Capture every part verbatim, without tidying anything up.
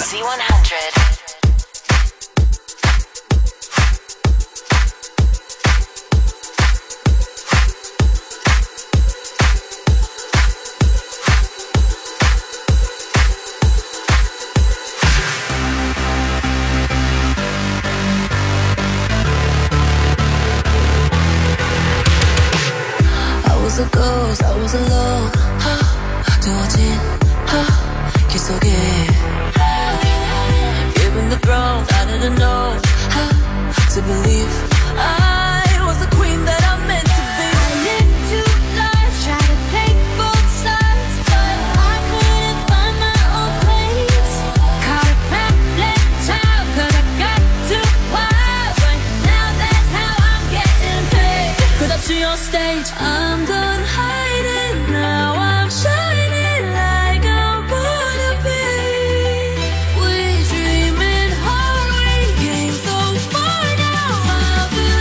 C one hundred. A ghost, I was alone. 두어진 길 속에 Given the throne, I didn't know to believe I was the queen that I meant to be. I lived two lives, tried to take both sides, but I couldn't find my own place. Caught a backlit child, cause I got too wild, but now that's how I'm getting paid. Cause I see on stage, I'm done hiding now, I'm shining like I'm born to be. We dreaming hard, we came so far, now I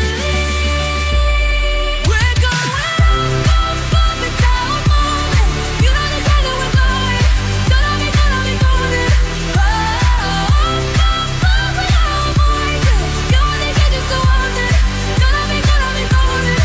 believe we're going up, up, up, it's our moment. You know the time that we're going, gonna be, gonna be going up, up, up, up, with our voices. You wanna get you so haunted, gonna be, gonna be going up.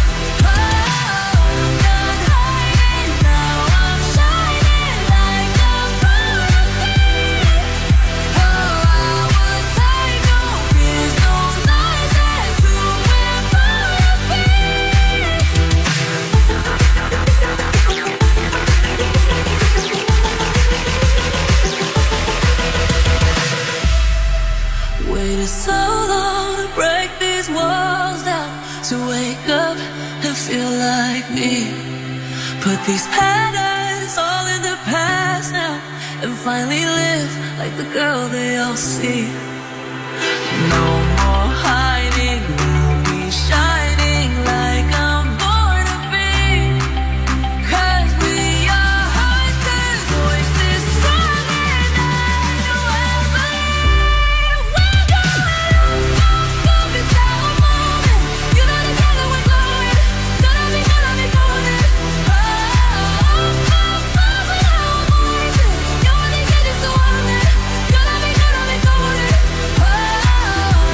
Waited so long to break these walls down, to wake up and feel like me. Put these patterns all in the past now, and finally live like the girl they all see. No more hiding, we'll be shining like I'm born to be. Cause we are hunters, voices stronger than you ever. We're going up, up, it's our moment. You know the time that we're going, gonna be, gonna be going up, up, up, with our voices. You wanna get you so haunted, gonna be, gonna be going up.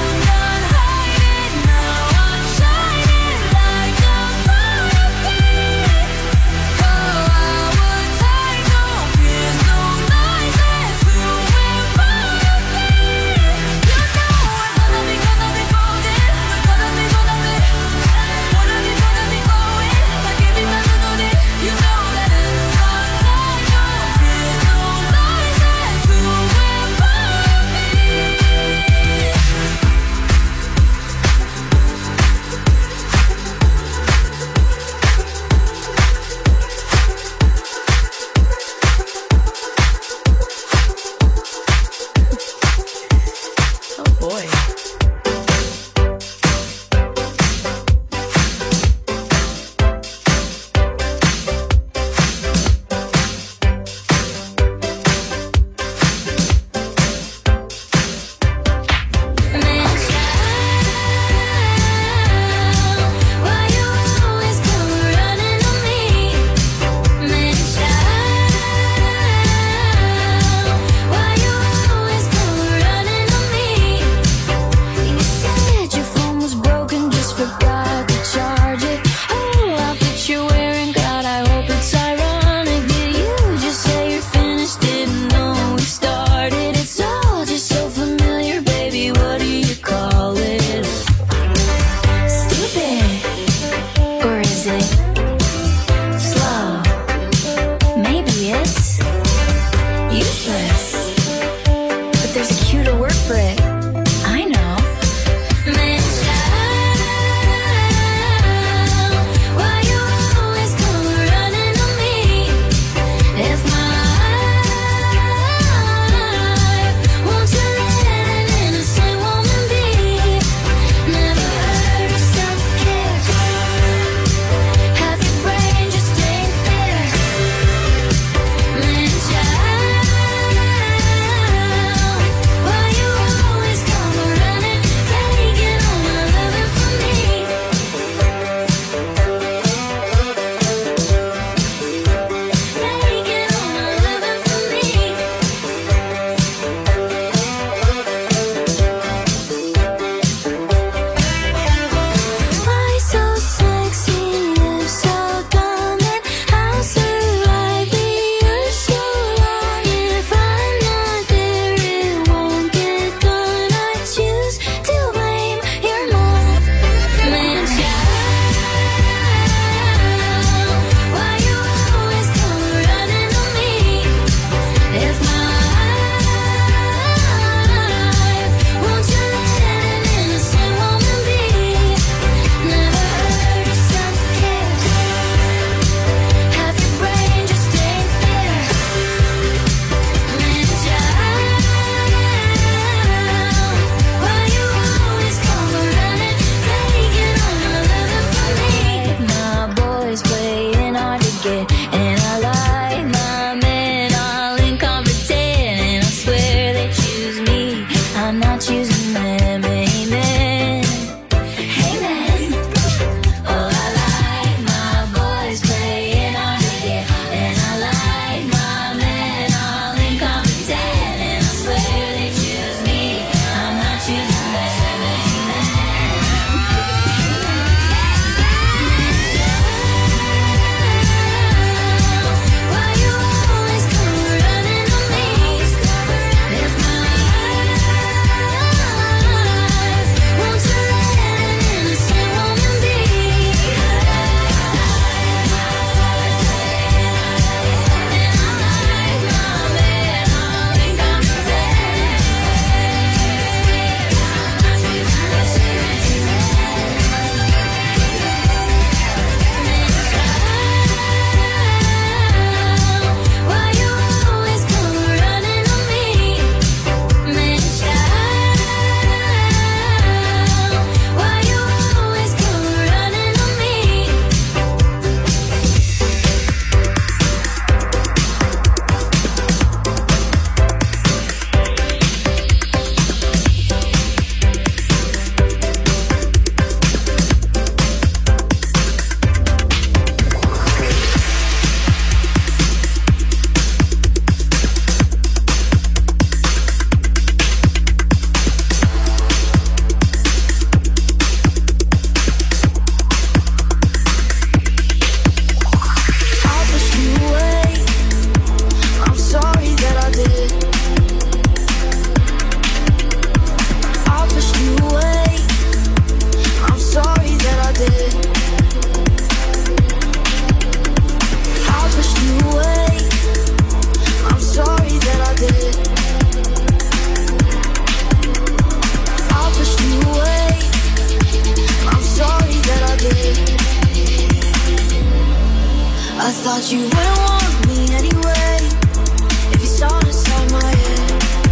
you wouldn't want me anyway if you saw inside my head.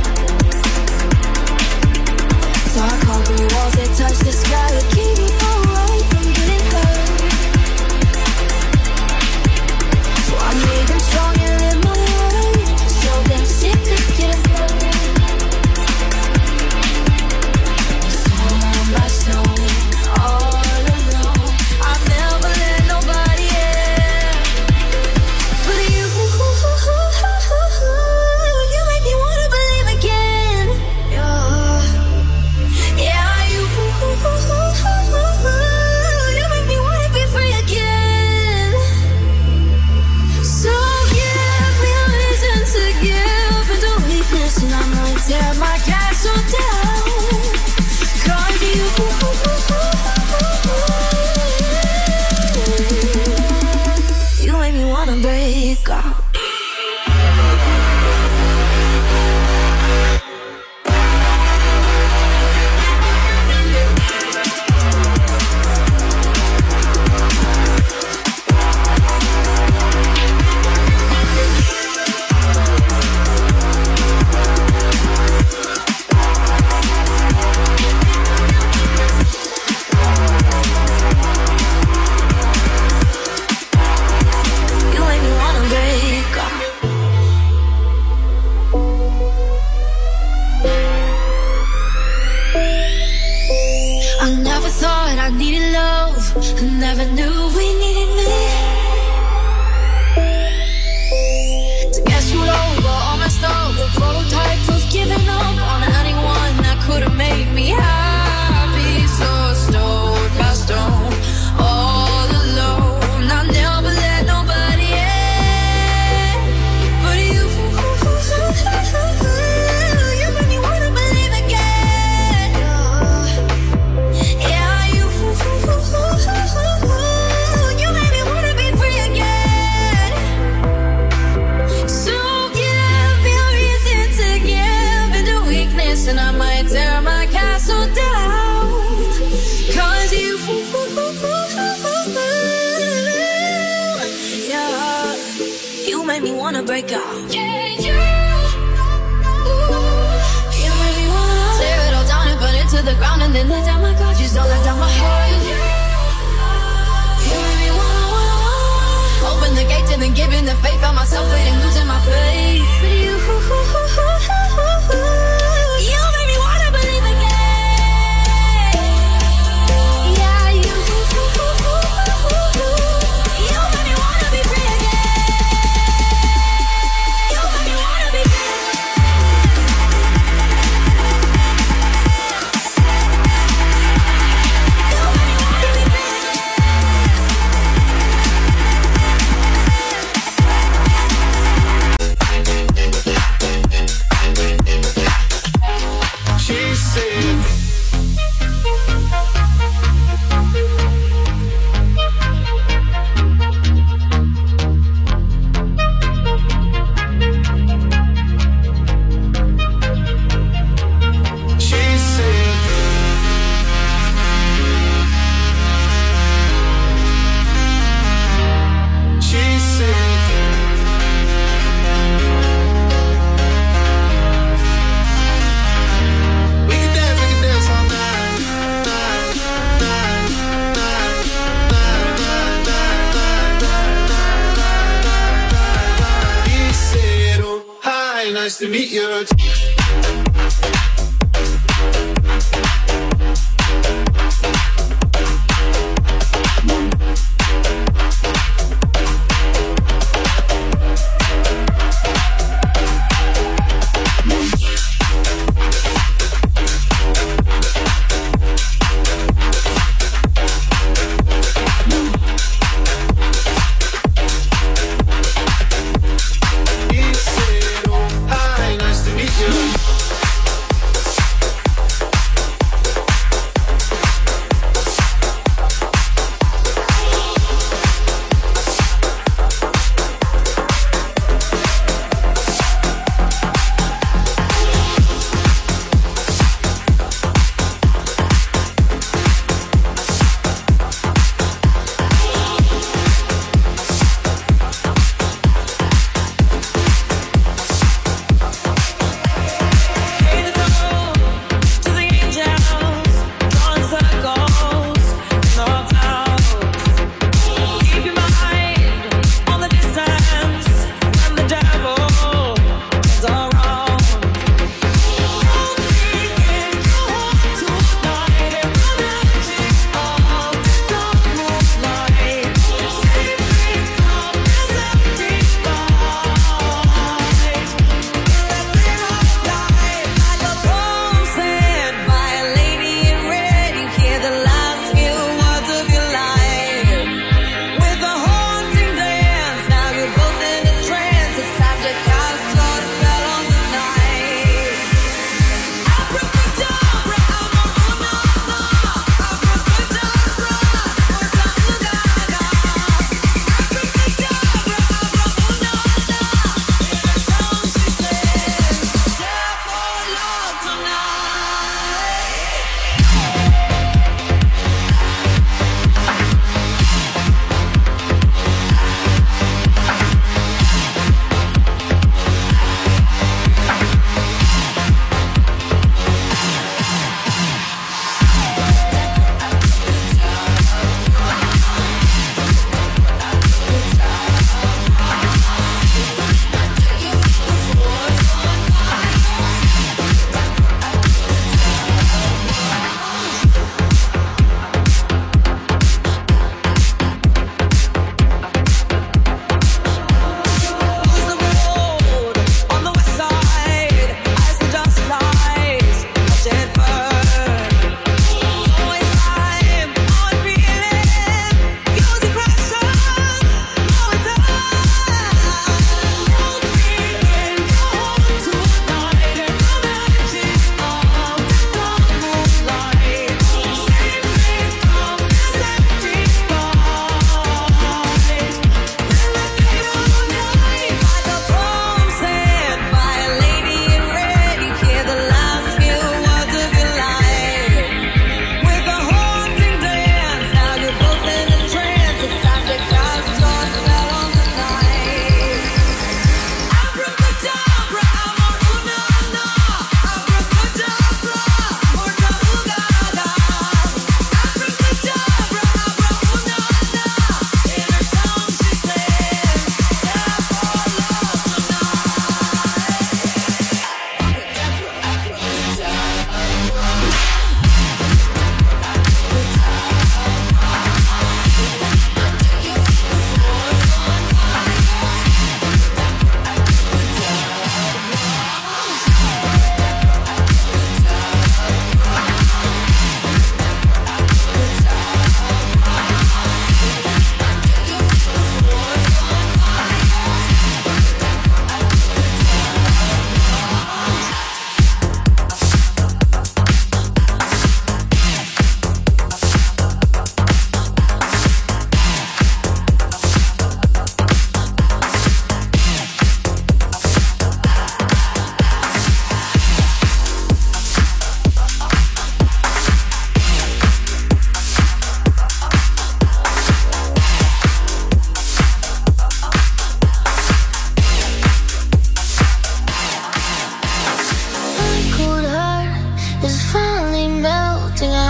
So I conquer walls that touch the sky to keep me away from getting hurt. So I made them strong and live my life, so damn sick of getting hurt. Stone by stone, all alone, I've never let nobody in. But you, you make me wanna believe again. Yeah, yeah, you, you make me wanna be free again. So give me a reason to give into weakness, and I might tear my castle down. Cause you, you make me wanna break out. You make me wanna break out. I never thought I needed love, I never knew we needed me. To get screwed over, all messed up, the prototype of giving up on anyone that could have made me happy. So stone by stone, all alone, I never let nobody in. But you, you make me wanna believe again. Yeah, you, you make me wanna be free again. So give me a reason to give into weakness, and I might tear my castle down. Cause you, yeah, you make me wanna break out. Yeah, you, you make me wanna tear it all down and burn it to the ground, and then let down my guard, just don't let down my heart. You make me wanna, wanna, wanna open the gates and then giving the faith, found myself waiting, losing my faith. But you, you make me wanna believe again. Yeah, you, you make me wanna be free again. You make me wanna be free again. You make me wanna be free again. She said, she said, she said, we can dance, we can dance all night, night, night, night, night, night, night, night, night. He said, oh, hi, nice to meet you. He said, oh, hi, nice to meet you. 情啊。